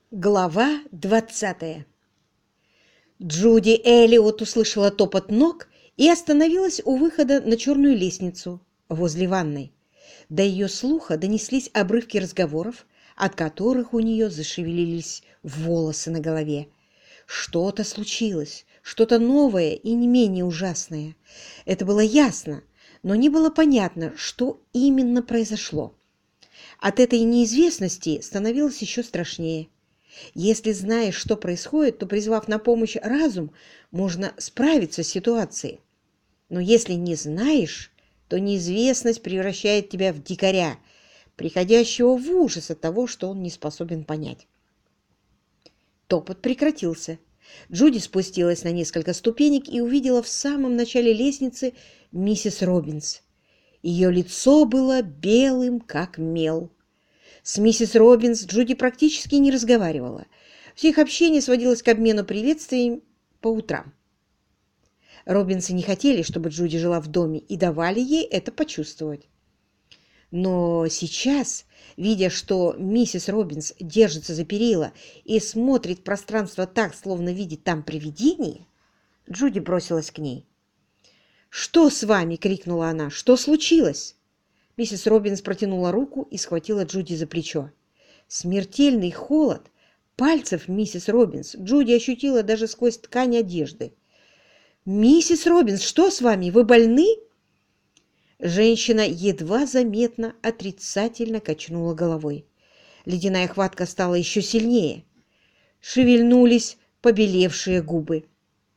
Глава 20. Джуди Эллиот услышала топот ног и остановилась у выхода на черную лестницу возле ванной. До ее слуха донеслись обрывки разговоров, от которых у нее зашевелились волосы на голове. Что-то случилось, что-то новое и не менее ужасное. Это было ясно, но не было понятно, что именно произошло. От этой неизвестности становилось еще страшнее. Если знаешь, что происходит, то, призвав на помощь разум, можно справиться с ситуацией. Но если не знаешь, то неизвестность превращает тебя в дикаря, приходящего в ужас от того, что он не способен понять. Топот прекратился. Джуди спустилась на несколько ступенек и увидела в самом начале лестницы миссис Робинс. Ее лицо было белым, как мел. С миссис Робинс Джуди практически не разговаривала. Все их общение сводилось к обмену приветствиями по утрам. Робинсы не хотели, чтобы Джуди жила в доме, и давали ей это почувствовать. Но сейчас, видя, что миссис Робинс держится за перила и смотрит в пространство так, словно видит там привидение, Джуди бросилась к ней. «Что с вами?» — крикнула она. «Что случилось?» Миссис Робинс протянула руку и схватила Джуди за плечо. Смертельный холод пальцев миссис Робинс Джуди ощутила даже сквозь ткань одежды. «Миссис Робинс, что с вами? Вы больны?» Женщина едва заметно отрицательно качнула головой. Ледяная хватка стала еще сильнее. Шевельнулись побелевшие губы.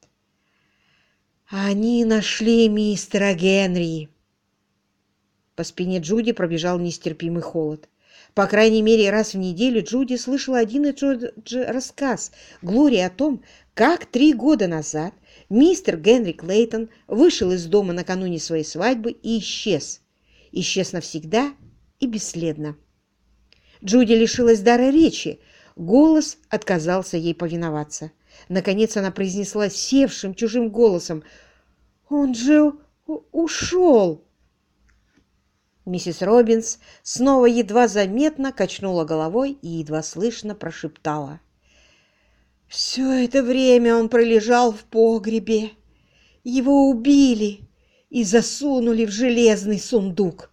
«Они нашли мистера Генри!» По спине Джуди пробежал нестерпимый холод. По крайней мере, раз в неделю Джуди слышала один и тот же рассказ Глории о том, как 3 года назад мистер Генри Клейтон вышел из дома накануне своей свадьбы и исчез. Исчез навсегда и бесследно. Джуди лишилась дара речи. Голос отказался ей повиноваться. Наконец она произнесла севшим чужим голосом: «Он же ушел!» Миссис Робинс снова едва заметно качнула головой и едва слышно прошептала: «Все это время он пролежал в погребе. Его убили и засунули в железный сундук.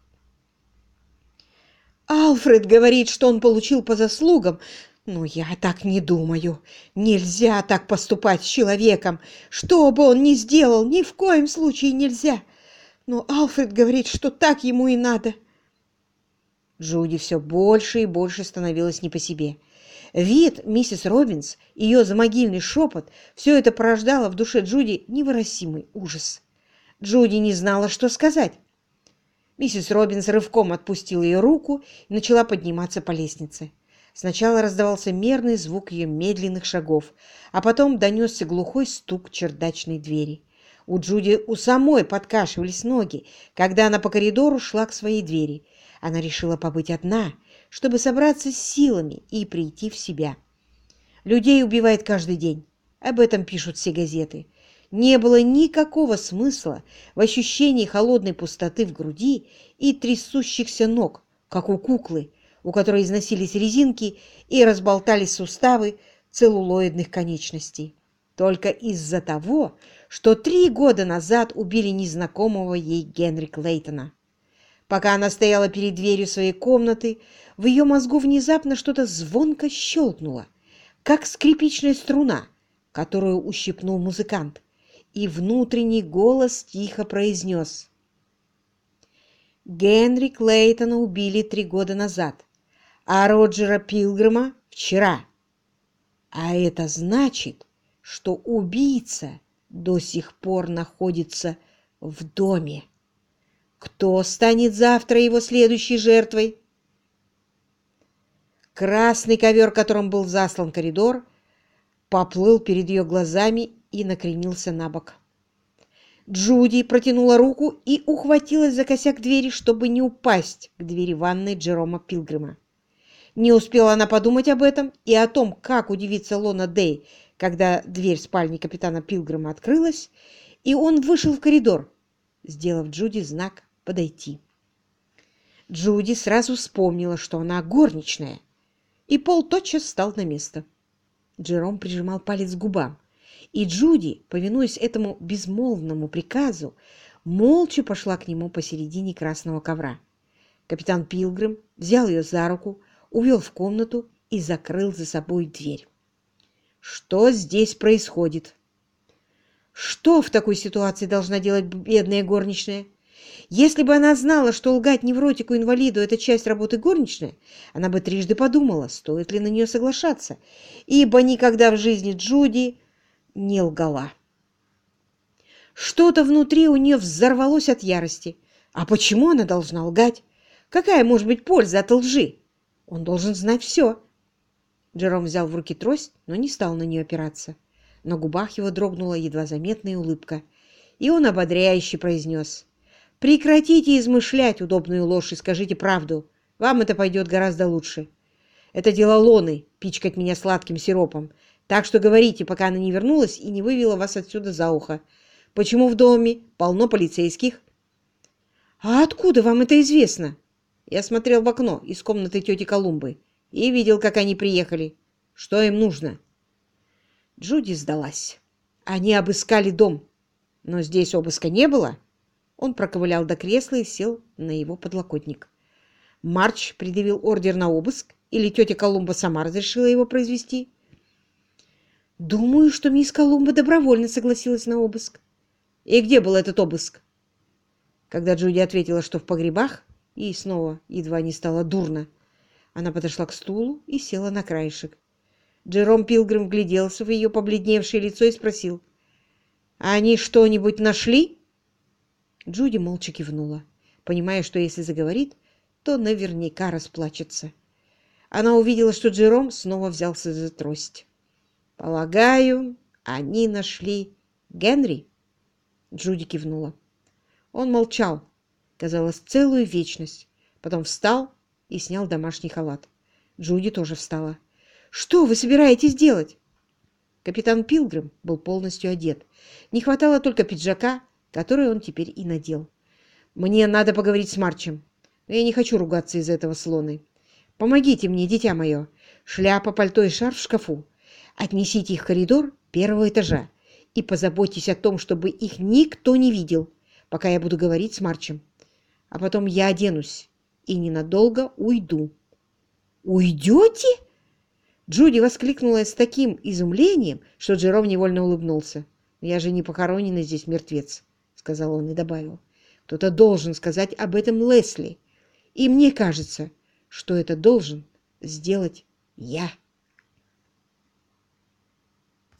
Альфред говорит, что он получил по заслугам, но я так не думаю. Нельзя так поступать с человеком. Что бы он ни сделал, ни в коем случае нельзя. Но Альфред говорит, что так ему и надо». Джуди все больше и больше становилась не по себе. Вид миссис Робинс, ее замогильный шепот — все это порождало в душе Джуди невыразимый ужас. Джуди не знала, что сказать. Миссис Робинс рывком отпустила ее руку и начала подниматься по лестнице. Сначала раздавался мерный звук ее медленных шагов, а потом донесся глухой стук чердачной двери. У Джуди у самой подкашивались ноги, когда она по коридору шла к своей двери. Она решила побыть одна, чтобы собраться с силами и прийти в себя. Людей убивают каждый день. Об этом пишут все газеты. Не было никакого смысла в ощущении холодной пустоты в груди и трясущихся ног, как у куклы, у которой износились резинки и разболтались суставы целлулоидных конечностей. Только из-за того, что 3 года назад убили незнакомого ей Генри Клейтона. Пока она стояла перед дверью своей комнаты, в ее мозгу внезапно что-то звонко щелкнуло, как скрипичная струна, которую ущипнул музыкант, и внутренний голос тихо произнес: «Генри Клейтона убили 3 года назад, а Роджера Пилгрима вчера. А это значит, что убийца до сих пор находится в доме. Кто станет завтра его следующей жертвой?» Красный ковер, которым был заслан коридор, поплыл перед ее глазами и накренился на бок. Джуди протянула руку и ухватилась за косяк двери, чтобы не упасть к двери ванной Джерома Пилгрима. Не успела она подумать об этом и о том, как удивится Лона Дэй, когда дверь спальни капитана Пилгрима открылась, и он вышел в коридор, сделав Джуди знак подойти. Джуди сразу вспомнила, что она горничная, и пол тотчас встал на место. Джером прижимал палец к губам, и Джуди, повинуясь этому безмолвному приказу, молча пошла к нему посередине красного ковра. Капитан Пилгрим взял ее за руку, увел в комнату и закрыл за собой дверь. «Что здесь происходит?» Что в такой ситуации должна делать бедная горничная? Если бы она знала, что лгать невротику-инвалиду – это часть работы горничной, она бы трижды подумала, стоит ли на нее соглашаться, ибо никогда в жизни Джуди не лгала. Что-то внутри у нее взорвалось от ярости. А почему она должна лгать? Какая может быть польза от лжи? Он должен знать все. Джером взял в руки трость, но не стал на нее опираться. На губах его дрогнула едва заметная улыбка, и он ободряюще произнес: «Прекратите измышлять удобную ложь и скажите правду. Вам это пойдет гораздо лучше. Это дело Лоны — пичкать меня сладким сиропом. Так что говорите, пока она не вернулась и не вывела вас отсюда за ухо. Почему в доме полно полицейских?» «А откуда вам это известно?» «Я смотрел в окно из комнаты тети Колумбы и видел, как они приехали. Что им нужно?» Джуди сдалась. Они обыскали дом, но здесь обыска не было. Он проковылял до кресла и сел на его подлокотник. Марч предъявил ордер на обыск, или тетя Колумба сама разрешила его произвести? Думаю, что мисс Колумба добровольно согласилась на обыск. И где был этот обыск? Когда Джуди ответила, что в погребах, и снова едва не стало дурно, она подошла к стулу и села на краешек. Джером Пилгрим вгляделся в ее побледневшее лицо и спросил: «Они что-нибудь нашли?» Джуди молча кивнула, понимая, что если заговорит, то наверняка расплачется. Она увидела, что Джером снова взялся за трость. «Полагаю, они нашли Генри?» Джуди кивнула. Он молчал, казалось, целую вечность. Потом встал и снял домашний халат. Джуди тоже встала. «Что вы собираетесь делать?» Капитан Пилгрим был полностью одет. Не хватало только пиджака, который он теперь и надел. «Мне надо поговорить с Марчем, но я не хочу ругаться из-за этого с Лоной. Помогите мне, дитя мое. Шляпа, пальто и шарф в шкафу. Отнесите их в коридор первого этажа и позаботьтесь о том, чтобы их никто не видел, пока я буду говорить с Марчем. А потом я оденусь и ненадолго уйду». «Уйдете?» Джуди воскликнула с таким изумлением, что Джером невольно улыбнулся. «Я же не похороненный здесь мертвец», — сказал он и добавил. «Кто-то должен сказать об этом Лесли, и мне кажется, что это должен сделать я».